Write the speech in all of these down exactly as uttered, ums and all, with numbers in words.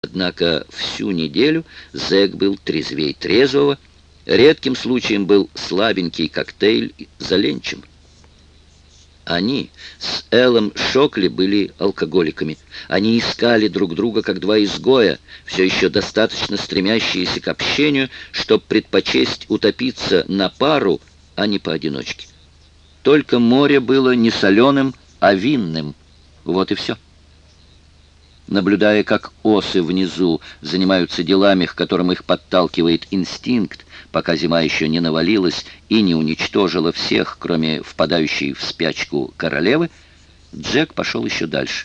Однако всю неделю зэк был трезвей трезвого, редким случаем был слабенький коктейль за ленчем. Они с Эллом Шокли были алкоголиками. Они искали друг друга, как два изгоя, все еще достаточно стремящиеся к общению, чтобы предпочесть утопиться на пару, а не поодиночке. Только море было не соленым, а винным. Вот и все. Наблюдая, как осы внизу занимаются делами, к которым их подталкивает инстинкт, пока зима еще не навалилась и не уничтожила всех, кроме впадающей в спячку королевы, Джек пошел еще дальше.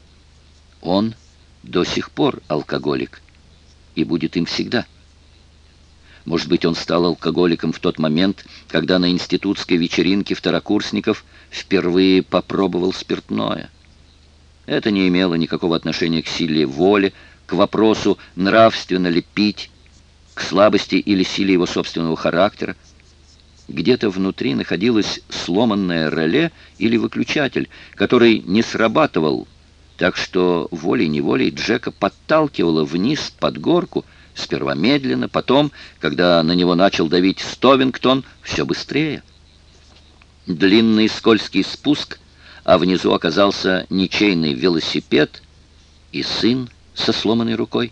Он до сих пор алкоголик и будет им всегда. Может быть, он стал алкоголиком в тот момент, когда на институтской вечеринке второкурсников впервые попробовал спиртное. Это не имело никакого отношения к силе воли, к вопросу, нравственно ли пить, к слабости или силе его собственного характера. Где-то внутри находилось сломанное реле или выключатель, который не срабатывал, так что волей-неволей Джека подталкивало вниз под горку, сперва медленно, потом, когда на него начал давить Стовингтон, все быстрее. Длинный скользкий спуск, а внизу оказался ничейный велосипед и сын со сломанной рукой.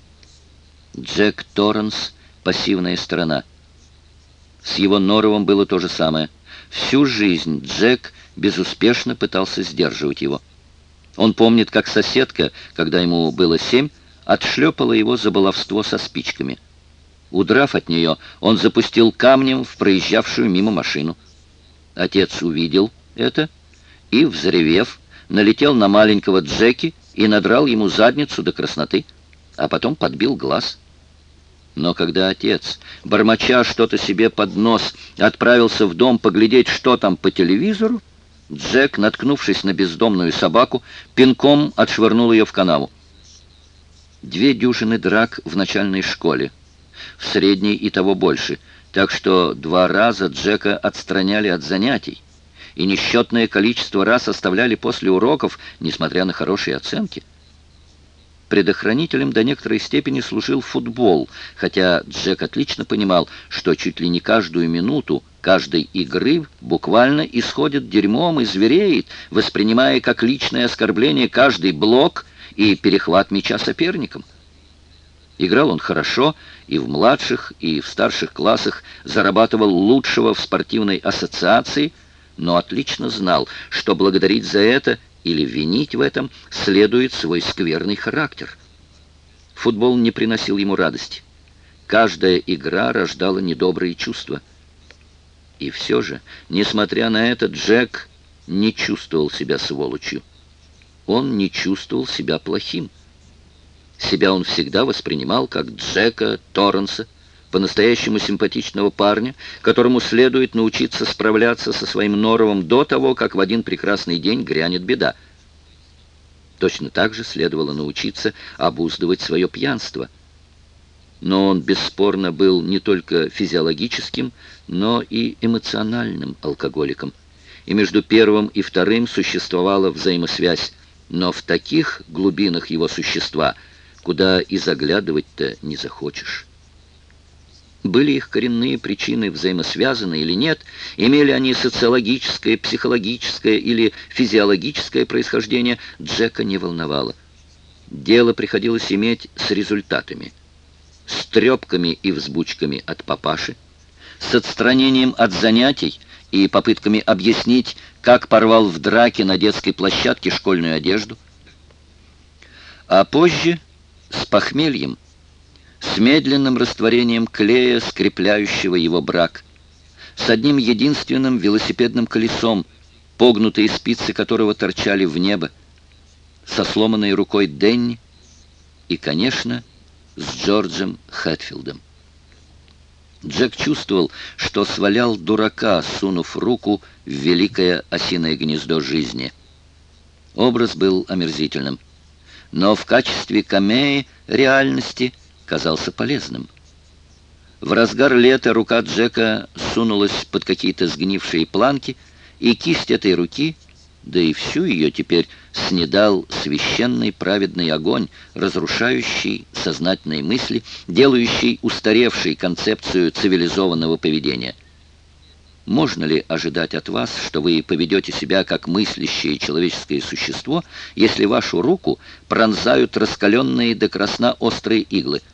Джек Торренс — пассивная сторона. С его норовом было то же самое. Всю жизнь Джек безуспешно пытался сдерживать его. Он помнит, как соседка, когда ему было семь, отшлепала его за баловство со спичками. Удрав от нее, он запустил камнем в проезжавшую мимо машину. Отец увидел это и, взревев, налетел на маленького Джеки и надрал ему задницу до красноты, а потом подбил глаз. Но когда отец, бормоча что-то себе под нос, отправился в дом поглядеть, что там по телевизору, Джек, наткнувшись на бездомную собаку, пинком отшвырнул ее в канаву. Две дюжины драк в начальной школе, в средней и того больше, так что два раза Джека отстраняли от занятий, и несчетное количество раз оставляли после уроков, несмотря на хорошие оценки. Предохранителем до некоторой степени служил футбол, хотя Джек отлично понимал, что чуть ли не каждую минуту каждой игры буквально исходит дерьмом и звереет, воспринимая как личное оскорбление каждый блок и перехват мяча соперником. Играл он хорошо, и в младших, и в старших классах зарабатывал лучшего в спортивной ассоциации, но отлично знал, что благодарить за это или винить в этом следует свой скверный характер. Футбол не приносил ему радости. Каждая игра рождала недобрые чувства. И все же, несмотря на это, Джек не чувствовал себя сволочью. Он не чувствовал себя плохим. Себя он всегда воспринимал как Джека Торренса, по-настоящему симпатичного парня, которому следует научиться справляться со своим норовом до того, как в один прекрасный день грянет беда. Точно так же следовало научиться обуздывать свое пьянство. Но он бесспорно был не только физиологическим, но и эмоциональным алкоголиком. И между первым и вторым существовала взаимосвязь, но в таких глубинах его существа, куда и заглядывать-то не захочешь. Были их коренные причины взаимосвязаны или нет, имели они социологическое, психологическое или физиологическое происхождение, Джека не волновало. Дело приходилось иметь с результатами, с трепками и взбучками от папаши, с отстранением от занятий и попытками объяснить, как порвал в драке на детской площадке школьную одежду, а позже с похмельем, с медленным растворением клея, скрепляющего его брак, с одним единственным велосипедным колесом, погнутые спицы которого торчали в небо, со сломанной рукой Денни и, конечно, с Джорджем Хэтфилдом. Джек чувствовал, что свалял дурака, сунув руку в великое осиное гнездо жизни. Образ был омерзительным, но в качестве камеи реальности казался полезным. В разгар лета рука Джека сунулась под какие-то сгнившие планки, и кисть этой руки, да и всю ее теперь снедал священный праведный огонь, разрушающий сознательные мысли, делающий устаревшей концепцию цивилизованного поведения. Можно ли ожидать от вас, что вы поведете себя как мыслящее человеческое существо, если вашу руку пронзают раскаленные до красна острые иглы?